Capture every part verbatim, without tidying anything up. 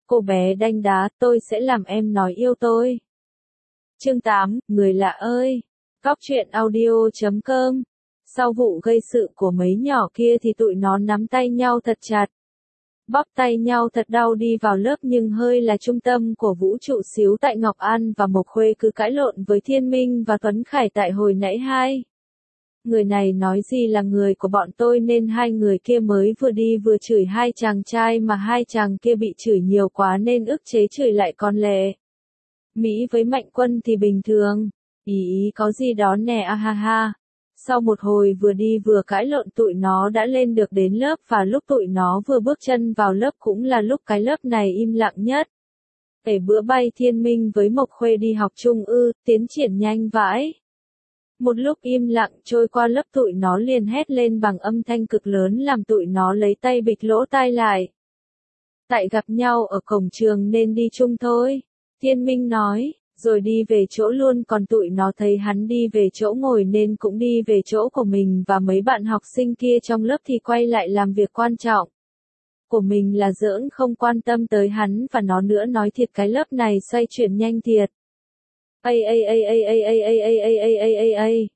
Cô bé đanh đá, tôi sẽ làm em nói yêu tôi. Chương tám, Người lạ ơi. Cóc truyện audio chấm com. Sau vụ gây sự của mấy nhỏ kia thì tụi nó nắm tay nhau thật chặt. Bóp tay nhau thật đau đi vào lớp, nhưng hơi là trung tâm của vũ trụ xíu tại Ngọc An và Mộc Khuê cứ cãi lộn với Thiên Minh và Tuấn Khải tại hồi nãy hai. Người này nói gì là người của bọn tôi nên hai người kia mới vừa đi vừa chửi hai chàng trai, mà hai chàng kia bị chửi nhiều quá nên ức chế chửi lại con lệ. Mỹ với Mạnh Quân thì bình thường. Ý ý có gì đó nè, a ha ha. Sau một hồi vừa đi vừa cãi lộn, tụi nó đã lên được đến lớp, và lúc tụi nó vừa bước chân vào lớp cũng là lúc cái lớp này im lặng nhất. Kể bữa bay Thiên Minh với Mộc Khuê đi học chung ư, tiến triển nhanh vãi. Một lúc im lặng trôi qua, lớp tụi nó liền hét lên bằng âm thanh cực lớn làm tụi nó lấy tay bịt lỗ tai lại. Tại gặp nhau ở cổng trường nên đi chung thôi, Thiên Minh nói, rồi đi về chỗ luôn, còn tụi nó thấy hắn đi về chỗ ngồi nên cũng đi về chỗ của mình, và mấy bạn học sinh kia trong lớp thì quay lại làm việc quan trọng của mình là giỡn, không quan tâm tới hắn và nó nữa. Nói thiệt cái lớp này xoay chuyển nhanh thiệt. Ây ây ây ây ây ây ây ây ây ây ây ây ây.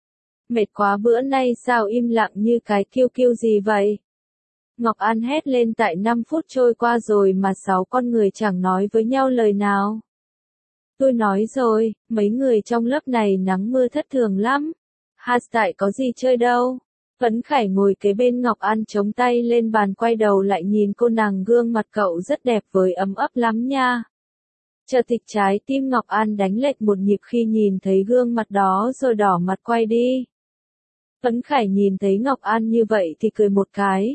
Mệt quá, bữa nay sao im lặng như cái kiêu kiêu gì vậy? Ngọc An hét lên, tại năm phút trôi qua rồi mà sáu con người chẳng nói với nhau lời nào. Tôi nói rồi, mấy người trong lớp này nắng mưa thất thường lắm. Hát tại có gì chơi đâu. Tuấn Khải ngồi kế bên Ngọc An chống tay lên bàn, quay đầu lại nhìn cô nàng, gương mặt cậu rất đẹp với ấm ấp lắm nha. Chợt thịch trái tim Ngọc An đánh lệch một nhịp khi nhìn thấy gương mặt đó rồi đỏ mặt quay đi. Tuấn Khải nhìn thấy Ngọc An như vậy thì cười một cái.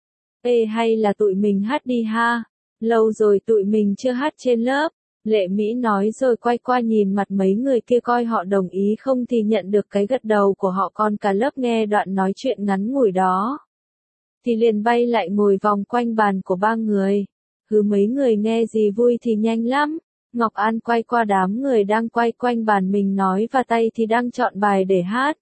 Ê, hay là tụi mình hát đi ha, lâu rồi tụi mình chưa hát trên lớp. Lệ Mỹ nói rồi quay qua nhìn mặt mấy người kia coi họ đồng ý không, thì nhận được cái gật đầu của họ, còn cả lớp nghe đoạn nói chuyện ngắn ngủi đó thì liền bay lại ngồi vòng quanh bàn của ba người. Hứ, mấy người nghe gì vui thì nhanh lắm. Ngọc An quay qua đám người đang quay quanh bàn mình nói, và tay thì đang chọn bài để hát.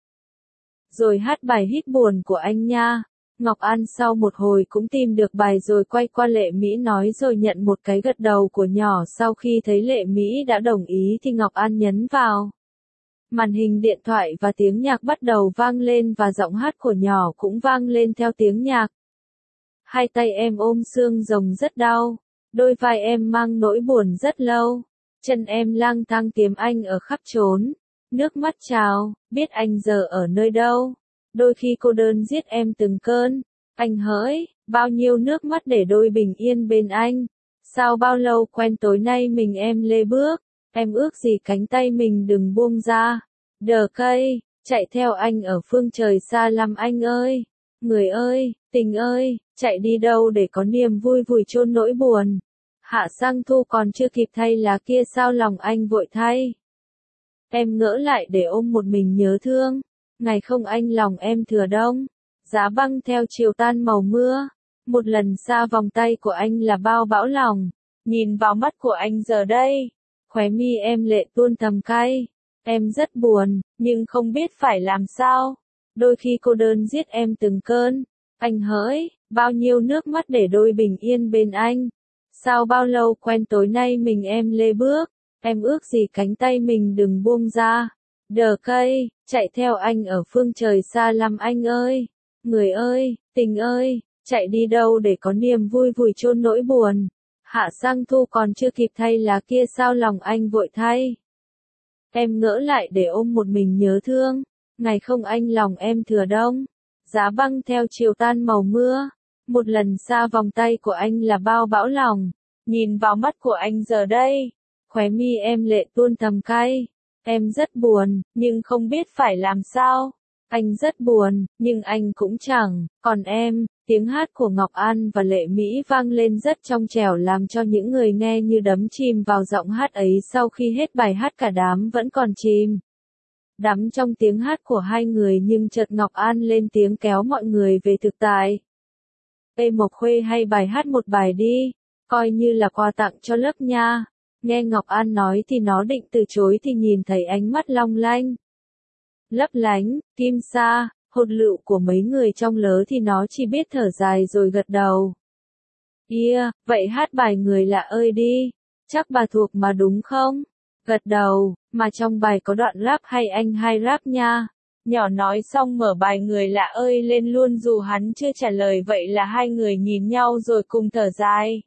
Rồi hát bài Hít Buồn của anh nha. Ngọc An sau một hồi cũng tìm được bài rồi quay qua Lệ Mỹ nói rồi nhận một cái gật đầu của nhỏ. Sau khi thấy Lệ Mỹ đã đồng ý thì Ngọc An nhấn vào màn hình điện thoại và tiếng nhạc bắt đầu vang lên, và giọng hát của nhỏ cũng vang lên theo tiếng nhạc. Hai tay em ôm xương rồng rất đau, đôi vai em mang nỗi buồn rất lâu, chân em lang thang tìm anh ở khắp chốn, nước mắt trào, biết anh giờ ở nơi đâu. Đôi khi cô đơn giết em từng cơn, anh hỡi, bao nhiêu nước mắt để đôi bình yên bên anh. Sao bao lâu quen tối nay mình em lê bước, em ước gì cánh tay mình đừng buông ra. Đờ cây, chạy theo anh ở phương trời xa lắm anh ơi. Người ơi, tình ơi, chạy đi đâu để có niềm vui vùi chôn nỗi buồn. Hạ sang thu còn chưa kịp thay lá kia sao lòng anh vội thay. Em ngỡ lại để ôm một mình nhớ thương. Ngày không anh lòng em thừa đông, giá băng theo chiều tan màu mưa. Một lần xa vòng tay của anh là bao bão lòng, nhìn vào mắt của anh giờ đây, khóe mi em lệ tuôn thầm cay. Em rất buồn, nhưng không biết phải làm sao. Đôi khi cô đơn giết em từng cơn, anh hỡi, bao nhiêu nước mắt để đôi bình yên bên anh. Sao bao lâu quen tối nay mình em lê bước, em ước gì cánh tay mình đừng buông ra. Đờ cây, chạy theo anh ở phương trời xa lắm anh ơi. Người ơi, tình ơi, chạy đi đâu để có niềm vui vùi chôn nỗi buồn. Hạ sang thu còn chưa kịp thay lá kia sao lòng anh vội thay. Em ngỡ lại để ôm một mình nhớ thương. Ngày không anh lòng em thừa đông, giá băng theo chiều tan màu mưa. Một lần xa vòng tay của anh là bao bão lòng, nhìn vào mắt của anh giờ đây, khóe mi em lệ tuôn thầm cay. Em rất buồn, nhưng không biết phải làm sao. Anh rất buồn, nhưng anh cũng chẳng, còn em. Tiếng hát của Ngọc An và Lệ Mỹ vang lên rất trong trẻo làm cho những người nghe như đắm chìm vào giọng hát ấy. Sau khi hết bài hát cả đám vẫn còn chìm đắm trong tiếng hát của hai người, nhưng chợt Ngọc An lên tiếng kéo mọi người về thực tại. Ê Mộc Khuê, hay bài hát một bài đi, coi như là quà tặng cho lớp nha. Nghe Ngọc An nói thì nó định từ chối thì nhìn thấy ánh mắt long lanh, lấp lánh, kim sa, hột lựu của mấy người trong lớ thì nó chỉ biết thở dài rồi gật đầu. Yeah, vậy hát bài Người Lạ Ơi đi. Chắc bà thuộc mà đúng không? Gật đầu, mà trong bài có đoạn rap hay anh hai rap nha. Nhỏ nói xong mở bài Người Lạ Ơi lên luôn dù hắn chưa trả lời, vậy là hai người nhìn nhau rồi cùng thở dài.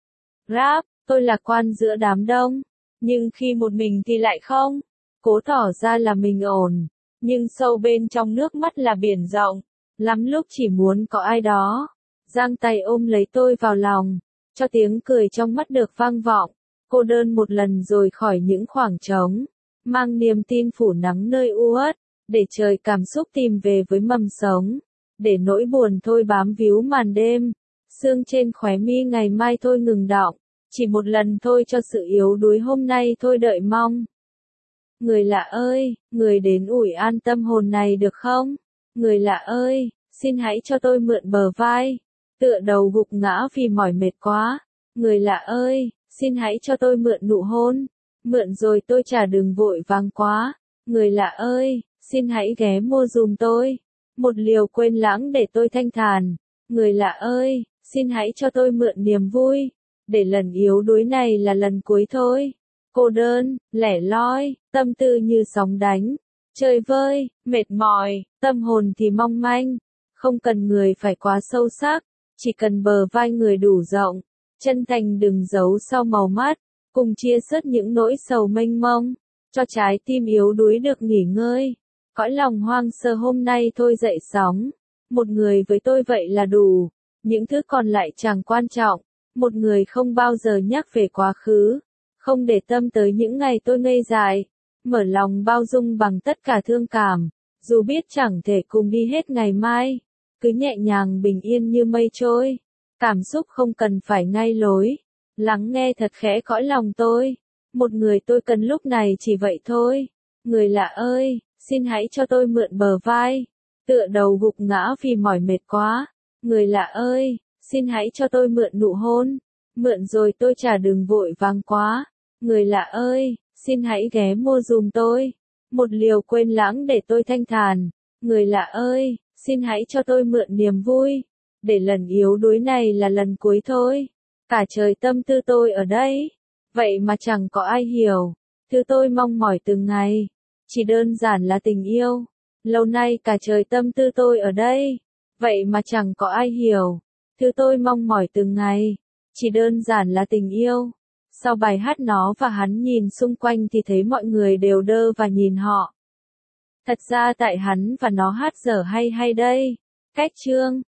Rap, tôi lạc quan giữa đám đông, nhưng khi một mình thì lại không. Cố tỏ ra là mình ổn, nhưng sâu bên trong nước mắt là biển rộng. Lắm lúc chỉ muốn có ai đó giang tay ôm lấy tôi vào lòng, cho tiếng cười trong mắt được vang vọng. Cô đơn một lần rồi khỏi những khoảng trống, mang niềm tin phủ nắng nơi u uất, để trời cảm xúc tìm về với mầm sống, để nỗi buồn thôi bám víu màn đêm, sương trên khóe mi ngày mai thôi ngừng đọng, chỉ một lần thôi cho sự yếu đuối hôm nay thôi đợi mong. Người lạ ơi, người đến ủi an tâm hồn này được không? Người lạ ơi, xin hãy cho tôi mượn bờ vai, tựa đầu gục ngã vì mỏi mệt quá. Người lạ ơi, xin hãy cho tôi mượn nụ hôn, mượn rồi tôi trả đừng vội vàng quá. Người lạ ơi, xin hãy ghé mua dùm tôi một liều quên lãng để tôi thanh thản. Người lạ ơi, xin hãy cho tôi mượn niềm vui, để lần yếu đuối này là lần cuối thôi. Cô đơn, lẻ loi, tâm tư như sóng đánh, chơi vơi, mệt mỏi, tâm hồn thì mong manh. Không cần người phải quá sâu sắc, chỉ cần bờ vai người đủ rộng, chân thành đừng giấu sau màu mắt, cùng chia sớt những nỗi sầu mênh mông, cho trái tim yếu đuối được nghỉ ngơi. Cõi lòng hoang sơ hôm nay thôi dậy sóng, một người với tôi vậy là đủ, những thứ còn lại chẳng quan trọng. Một người không bao giờ nhắc về quá khứ, không để tâm tới những ngày tôi ngây dại, mở lòng bao dung bằng tất cả thương cảm, dù biết chẳng thể cùng đi hết ngày mai, cứ nhẹ nhàng bình yên như mây trôi, cảm xúc không cần phải ngay lối, lắng nghe thật khẽ cõi lòng tôi, một người tôi cần lúc này chỉ vậy thôi. Người lạ ơi, xin hãy cho tôi mượn bờ vai, tựa đầu gục ngã vì mỏi mệt quá. Người lạ ơi, xin hãy cho tôi mượn nụ hôn, mượn rồi tôi trả đừng vội vàng quá. Người lạ ơi, xin hãy ghé mua dùm tôi một liều quên lãng để tôi thanh thản. Người lạ ơi, xin hãy cho tôi mượn niềm vui, để lần yếu đuối này là lần cuối thôi. Cả trời tâm tư tôi ở đây, vậy mà chẳng có ai hiểu. Thứ tôi mong mỏi từng ngày, chỉ đơn giản là tình yêu. Lâu nay cả trời tâm tư tôi ở đây, vậy mà chẳng có ai hiểu. Thứ tôi mong mỏi từng ngày, chỉ đơn giản là tình yêu. Sau bài hát nó và hắn nhìn xung quanh thì thấy mọi người đều đơ và nhìn họ. Thật ra tại hắn và nó hát dở hay hay đây. Cách chương